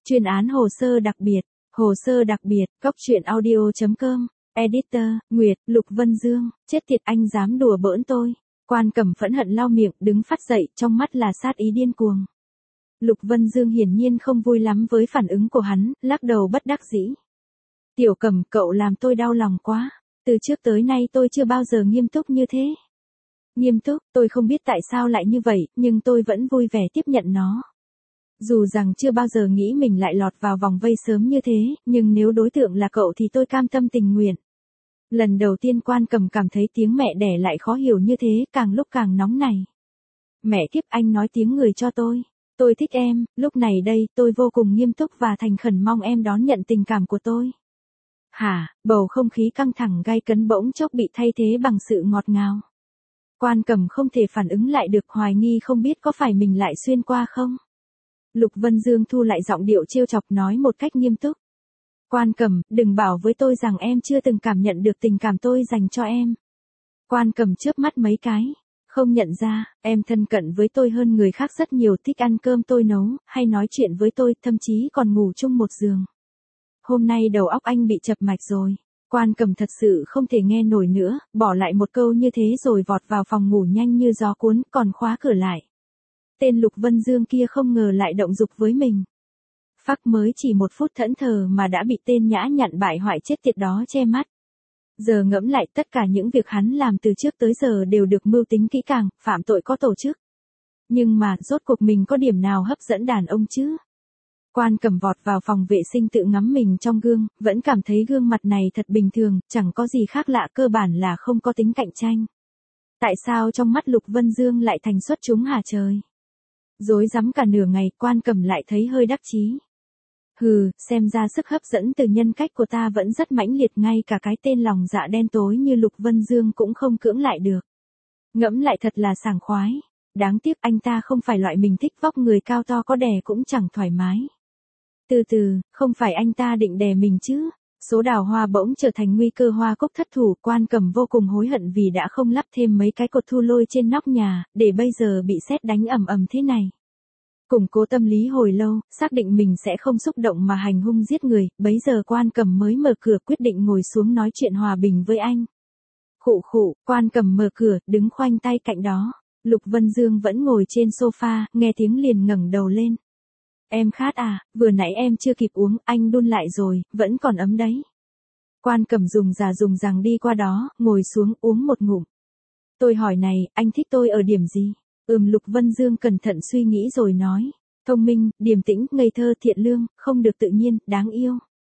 Chuyên án hồ sơ đặc biệt. Hồ sơ đặc biệt. Cóc truyện audio.com. Editor, Nguyệt, Lục Vân Dương. Chết tiệt, anh dám đùa bỡn tôi. Quan Cẩm phẫn hận lau miệng, đứng phát dậy, trong mắt là sát ý điên cuồng. Lục Vân Dương hiển nhiên không vui lắm với phản ứng của hắn, lắc đầu bất đắc dĩ. Tiểu Cẩm, cậu làm tôi đau lòng quá. Từ trước tới nay tôi chưa bao giờ nghiêm túc như thế. Nghiêm túc, tôi không biết tại sao lại như vậy, nhưng tôi vẫn vui vẻ tiếp nhận nó. Dù rằng chưa bao giờ nghĩ mình lại lọt vào vòng vây sớm như thế, nhưng nếu đối tượng là cậu thì tôi cam tâm tình nguyện. Lần đầu tiên Quan Cẩm cảm thấy tiếng mẹ đẻ lại khó hiểu như thế, càng lúc càng nóng này. Mẹ kiếp, anh nói tiếng người cho tôi. Tôi thích em, lúc này đây tôi vô cùng nghiêm túc và thành khẩn mong em đón nhận tình cảm của tôi. Hả, bầu không khí căng thẳng gay cấn bỗng chốc bị thay thế bằng sự ngọt ngào. Quan Cẩm không thể phản ứng lại được, hoài nghi không biết có phải mình lại xuyên qua không. Lục Vân Dương thu lại giọng điệu trêu chọc nói một cách nghiêm túc. Quan Cẩm, đừng bảo với tôi rằng em chưa từng cảm nhận được tình cảm tôi dành cho em. Quan Cẩm chớp mắt mấy cái. Không nhận ra, em thân cận với tôi hơn người khác rất nhiều, thích ăn cơm tôi nấu, hay nói chuyện với tôi, thậm chí còn ngủ chung một giường. Hôm nay đầu óc anh bị chập mạch rồi. Quan Cẩm thật sự không thể nghe nổi nữa, bỏ lại một câu như thế rồi vọt vào phòng ngủ nhanh như gió cuốn, còn khóa cửa lại. Tên Lục Vân Dương kia không ngờ lại động dục với mình. Phắc mới chỉ một phút thẫn thờ mà đã bị tên nhã nhặn bại hoại chết tiệt đó che mắt. Giờ ngẫm lại tất cả những việc hắn làm từ trước tới giờ đều được mưu tính kỹ càng, phạm tội có tổ chức. Nhưng mà rốt cuộc mình có điểm nào hấp dẫn đàn ông chứ? Quan Cẩm vọt vào phòng vệ sinh tự ngắm mình trong gương, vẫn cảm thấy gương mặt này thật bình thường, chẳng có gì khác lạ, cơ bản là không có tính cạnh tranh. Tại sao trong mắt Lục Vân Dương lại thành xuất chúng hả trời? Rối rắm cả nửa ngày, Quan Cẩm lại thấy hơi đắc chí. Hừ, xem ra sức hấp dẫn từ nhân cách của ta vẫn rất mãnh liệt, ngay cả cái tên lòng dạ đen tối như Lục Vân Dương cũng không cưỡng lại được. Ngẫm lại thật là sảng khoái. Đáng tiếc anh ta không phải loại mình thích, vóc người cao to có đè cũng chẳng thoải mái. Từ từ, không phải anh ta định đè mình chứ? Số đào hoa bỗng trở thành nguy cơ hoa cúc thất thủ, Quan Cẩm vô cùng hối hận vì đã không lắp thêm mấy cái cột thu lôi trên nóc nhà, để bây giờ bị sét đánh ầm ầm thế này. Củng cố tâm lý hồi lâu, xác định mình sẽ không xúc động mà hành hung giết người, bấy giờ Quan Cẩm mới mở cửa, quyết định ngồi xuống nói chuyện hòa bình với anh. Khụ khụ, Quan Cẩm mở cửa, đứng khoanh tay cạnh đó. Lục Vân Dương vẫn ngồi trên sofa, nghe tiếng liền ngẩng đầu lên. Em khát à, vừa nãy em chưa kịp uống, anh đun lại rồi, vẫn còn ấm đấy. Quan Cẩm dùng rằng đi qua đó, ngồi xuống uống một ngụm. Tôi hỏi này, anh thích tôi ở điểm gì? Lục Vân Dương cẩn thận suy nghĩ rồi nói. Thông minh, điềm tĩnh, ngây thơ, thiện lương, không được tự nhiên, đáng yêu.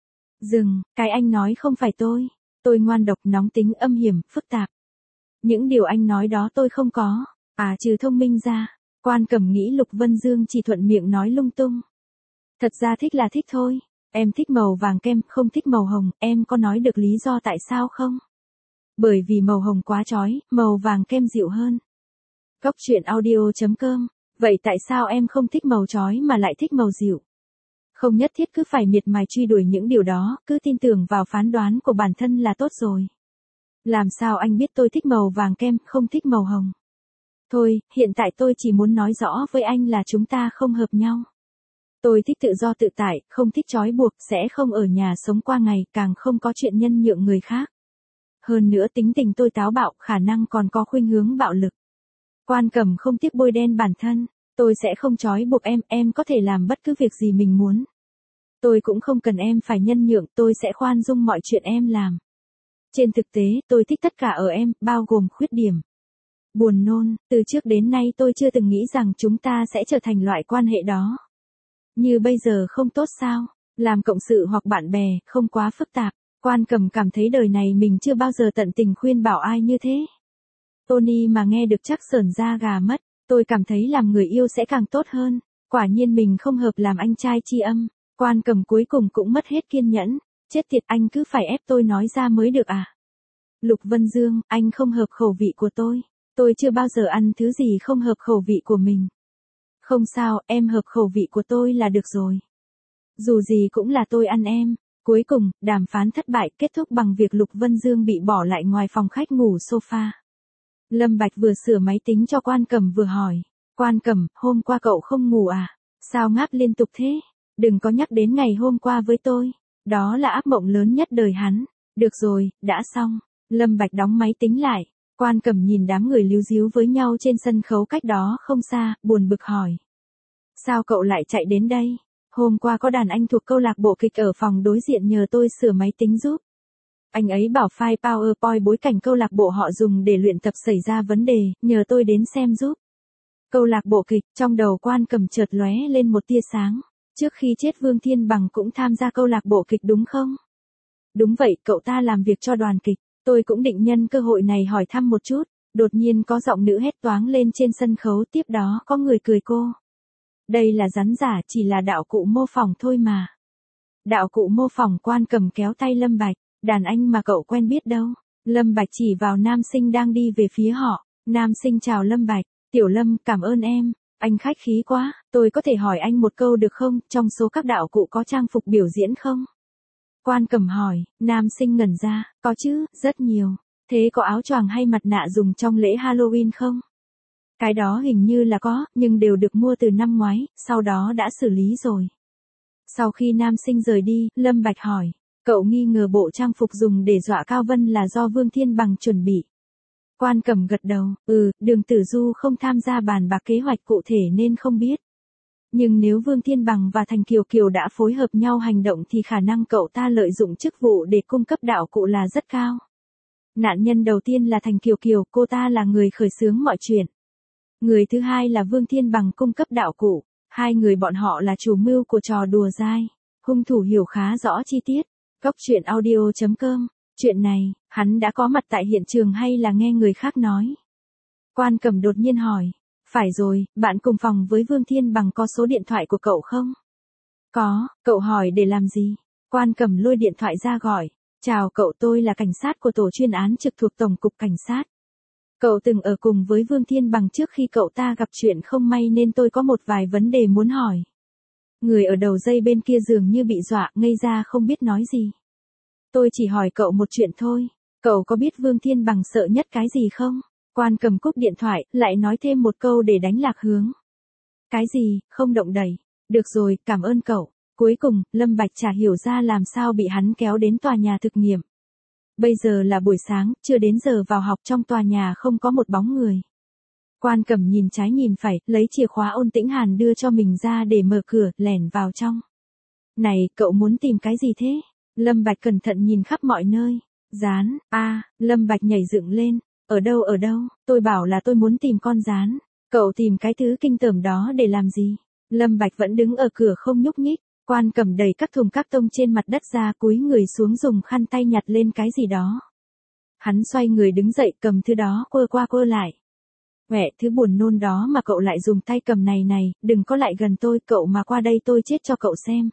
Dừng, cái anh nói không phải tôi. Tôi ngoan độc, nóng tính, âm hiểm, phức tạp. Những điều anh nói đó tôi không có. À, trừ thông minh ra. Quan Cẩm nghĩ Lục Vân Dương chỉ thuận miệng nói lung tung. Thật ra thích là thích thôi. Em thích màu vàng kem, không thích màu hồng, em có nói được lý do tại sao không? Bởi vì màu hồng quá chói, màu vàng kem dịu hơn. Cóc truyện audio.com. Vậy tại sao em không thích màu chói mà lại thích màu dịu? Không nhất thiết cứ phải miệt mài truy đuổi những điều đó, cứ tin tưởng vào phán đoán của bản thân là tốt rồi. Làm sao anh biết tôi thích màu vàng kem, không thích màu hồng? Thôi, hiện tại tôi chỉ muốn nói rõ với anh là chúng ta không hợp nhau. Tôi thích tự do tự tại, không thích trói buộc, sẽ không ở nhà sống qua ngày, càng không có chuyện nhân nhượng người khác. Hơn nữa tính tình tôi táo bạo, khả năng còn có khuynh hướng bạo lực. Quan Cẩm không tiếc bôi đen bản thân. Tôi sẽ không trói buộc em có thể làm bất cứ việc gì mình muốn. Tôi cũng không cần em phải nhân nhượng, tôi sẽ khoan dung mọi chuyện em làm. Trên thực tế, tôi thích tất cả ở em, bao gồm khuyết điểm. Buồn nôn, từ trước đến nay tôi chưa từng nghĩ rằng chúng ta sẽ trở thành loại quan hệ đó. Như bây giờ không tốt sao? Làm cộng sự hoặc bạn bè, không quá phức tạp. Quan Cẩm cảm thấy đời này mình chưa bao giờ tận tình khuyên bảo ai như thế. Tony mà nghe được chắc sởn da gà mất. Tôi cảm thấy làm người yêu sẽ càng tốt hơn. Quả nhiên mình không hợp làm anh trai tri âm. Quan Cẩm cuối cùng cũng mất hết kiên nhẫn. Chết tiệt, anh cứ phải ép tôi nói ra mới được à? Lục Vân Dương, anh không hợp khẩu vị của tôi. Tôi chưa bao giờ ăn thứ gì không hợp khẩu vị của mình. Không sao, em hợp khẩu vị của tôi là được rồi. Dù gì cũng là tôi ăn em. Cuối cùng, đàm phán thất bại, kết thúc bằng việc Lục Vân Dương bị bỏ lại ngoài phòng khách ngủ sofa. Lâm Bạch vừa sửa máy tính cho Quan Cẩm vừa hỏi. Quan Cẩm, hôm qua cậu không ngủ à? Sao ngáp liên tục thế? Đừng có nhắc đến ngày hôm qua với tôi. Đó là ác mộng lớn nhất đời hắn. Được rồi, đã xong. Lâm Bạch đóng máy tính lại. Quan Cẩm nhìn đám người líu díu với nhau trên sân khấu cách đó không xa, buồn bực hỏi. Sao cậu lại chạy đến đây? Hôm qua có đàn anh thuộc câu lạc bộ kịch ở phòng đối diện nhờ tôi sửa máy tính giúp. Anh ấy bảo file PowerPoint bối cảnh câu lạc bộ họ dùng để luyện tập xảy ra vấn đề, nhờ tôi đến xem giúp. Câu lạc bộ kịch, trong đầu Quan Cẩm chợt lóe lên một tia sáng. Trước khi chết Vương Thiên Bằng cũng tham gia câu lạc bộ kịch đúng không? Đúng vậy, cậu ta làm việc cho đoàn kịch. Tôi cũng định nhân cơ hội này hỏi thăm một chút. Đột nhiên có giọng nữ hét toáng lên trên sân khấu, tiếp đó có người cười cô. Đây là rắn giả, chỉ là đạo cụ mô phỏng thôi mà. Đạo cụ mô phỏng. Quan Cẩm kéo tay Lâm Bạch. Đàn anh mà cậu quen biết đâu? Lâm Bạch chỉ vào nam sinh đang đi về phía họ. Nam sinh chào Lâm Bạch. Tiểu Lâm, cảm ơn em. Anh khách khí quá, tôi có thể hỏi anh một câu được không? Trong số các đạo cụ có trang phục biểu diễn không? Quan Cẩm hỏi. Nam sinh ngẩn ra. Có chứ, rất nhiều. Thế có áo choàng hay mặt nạ dùng trong lễ Halloween không? Cái đó hình như là có, nhưng đều được mua từ năm ngoái, sau đó đã xử lý rồi. Sau khi nam sinh rời đi, Lâm Bạch hỏi. Cậu nghi ngờ bộ trang phục dùng để dọa Cao Vân là do Vương Thiên Bằng chuẩn bị. Quan Cẩm gật đầu. Đường Tử Du không tham gia bàn bạc kế hoạch cụ thể nên không biết. Nhưng nếu Vương Thiên Bằng và Thành Kiều Kiều đã phối hợp nhau hành động thì khả năng cậu ta lợi dụng chức vụ để cung cấp đạo cụ là rất cao. Nạn nhân đầu tiên là Thành Kiều Kiều, cô ta là người khởi xướng mọi chuyện. Người thứ hai là Vương Thiên Bằng cung cấp đạo cụ. Hai người bọn họ là chủ mưu của trò đùa dai. Hung thủ hiểu khá rõ chi tiết. Cốc truyện audio.com. Chuyện này, hắn đã có mặt tại hiện trường hay là nghe người khác nói? Quan Cẩm đột nhiên hỏi. Phải rồi, bạn cùng phòng với Vương Thiên Bằng có số điện thoại của cậu không? Có, cậu hỏi để làm gì? Quan Cẩm lôi điện thoại ra gọi. Chào cậu, tôi là cảnh sát của tổ chuyên án trực thuộc Tổng cục Cảnh sát. Cậu từng ở cùng với Vương Thiên Bằng trước khi cậu ta gặp chuyện không may nên tôi có một vài vấn đề muốn hỏi. Người ở đầu dây bên kia dường như bị dọa, ngây ra không biết nói gì. Tôi chỉ hỏi cậu một chuyện thôi. Cậu có biết Vương Thiên Bằng sợ nhất cái gì không? Quan Cẩm cúp điện thoại, lại nói thêm một câu để đánh lạc hướng. Cái gì, không động đậy. Được rồi, cảm ơn cậu. Cuối cùng, Lâm Bạch chả hiểu ra làm sao bị hắn kéo đến tòa nhà thực nghiệm. Bây giờ là buổi sáng, chưa đến giờ vào học, trong tòa nhà không có một bóng người. Quan Cẩm nhìn trái nhìn phải, lấy chìa khóa Ôn Tĩnh Hàn đưa cho mình ra để mở cửa, lẻn vào trong. Này, cậu muốn tìm cái gì thế? Lâm Bạch cẩn thận nhìn khắp mọi nơi. Gián, Lâm Bạch nhảy dựng lên. Ở đâu, tôi bảo là tôi muốn tìm con gián. Cậu tìm cái thứ kinh tởm đó để làm gì? Lâm Bạch vẫn đứng ở cửa không nhúc nhích. Quan Cẩm đẩy các thùng các tông trên mặt đất ra, cúi người xuống dùng khăn tay nhặt lên cái gì đó. Hắn xoay người đứng dậy, cầm thứ đó quơ qua quơ lại. Mẹ, thứ buồn nôn đó mà cậu lại dùng tay cầm này, đừng có lại gần tôi, cậu mà qua đây tôi chết cho cậu xem.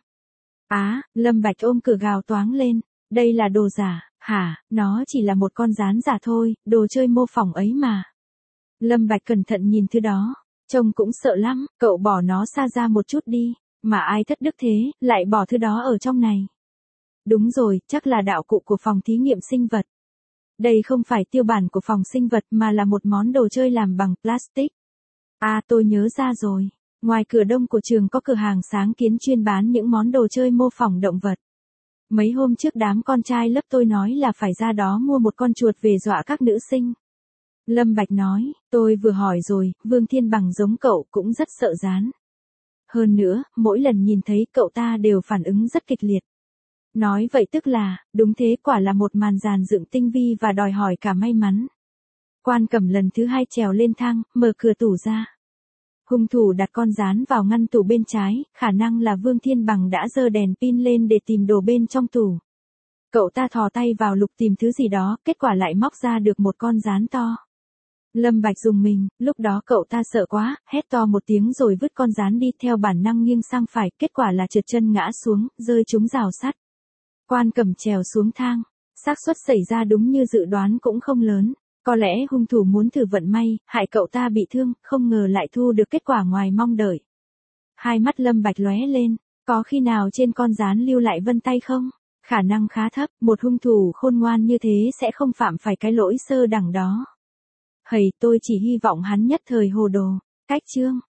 Lâm Bạch ôm cửa gào toáng lên. Đây là đồ giả, hả? Nó chỉ là một con gián giả thôi, đồ chơi mô phỏng ấy mà. Lâm Bạch cẩn thận nhìn thứ đó. Trông cũng sợ lắm, cậu bỏ nó xa ra một chút đi. Mà ai thất đức thế, lại bỏ thứ đó ở trong này. Đúng rồi, chắc là đạo cụ của phòng thí nghiệm sinh vật. Đây không phải tiêu bản của phòng sinh vật mà là một món đồ chơi làm bằng plastic. Tôi nhớ ra rồi. Ngoài cửa đông của trường có cửa hàng sáng kiến chuyên bán những món đồ chơi mô phỏng động vật. Mấy hôm trước đám con trai lớp tôi nói là phải ra đó mua một con chuột về dọa các nữ sinh. Lâm Bạch nói, tôi vừa hỏi rồi, Vương Thiên Bằng giống cậu cũng rất sợ gián. Hơn nữa, mỗi lần nhìn thấy cậu ta đều phản ứng rất kịch liệt. Nói vậy tức là, đúng thế, quả là một màn dàn dựng tinh vi và đòi hỏi cả may mắn. Quan Cẩm lần thứ hai trèo lên thang, mở cửa tủ ra. Hung thủ đặt con gián vào ngăn tủ bên trái, khả năng là Vương Thiên Bằng đã giơ đèn pin lên để tìm đồ bên trong tủ. Cậu ta thò tay vào lục tìm thứ gì đó, kết quả lại móc ra được một con gián to. Lâm Bạch rùng mình, lúc đó cậu ta sợ quá, hét to một tiếng rồi vứt con gián đi, theo bản năng nghiêng sang phải, kết quả là trượt chân ngã xuống, rơi trúng rào sắt. Quan Cẩm trèo xuống thang, xác suất xảy ra đúng như dự đoán cũng không lớn. Có lẽ hung thủ muốn thử vận may, hại cậu ta bị thương, không ngờ lại thu được kết quả ngoài mong đợi. Hai mắt Lâm Bạch lóe lên, có khi nào trên con gián lưu lại vân tay không? Khả năng khá thấp, một hung thủ khôn ngoan như thế sẽ không phạm phải cái lỗi sơ đẳng đó. Tôi chỉ hy vọng hắn nhất thời hồ đồ. Cách chương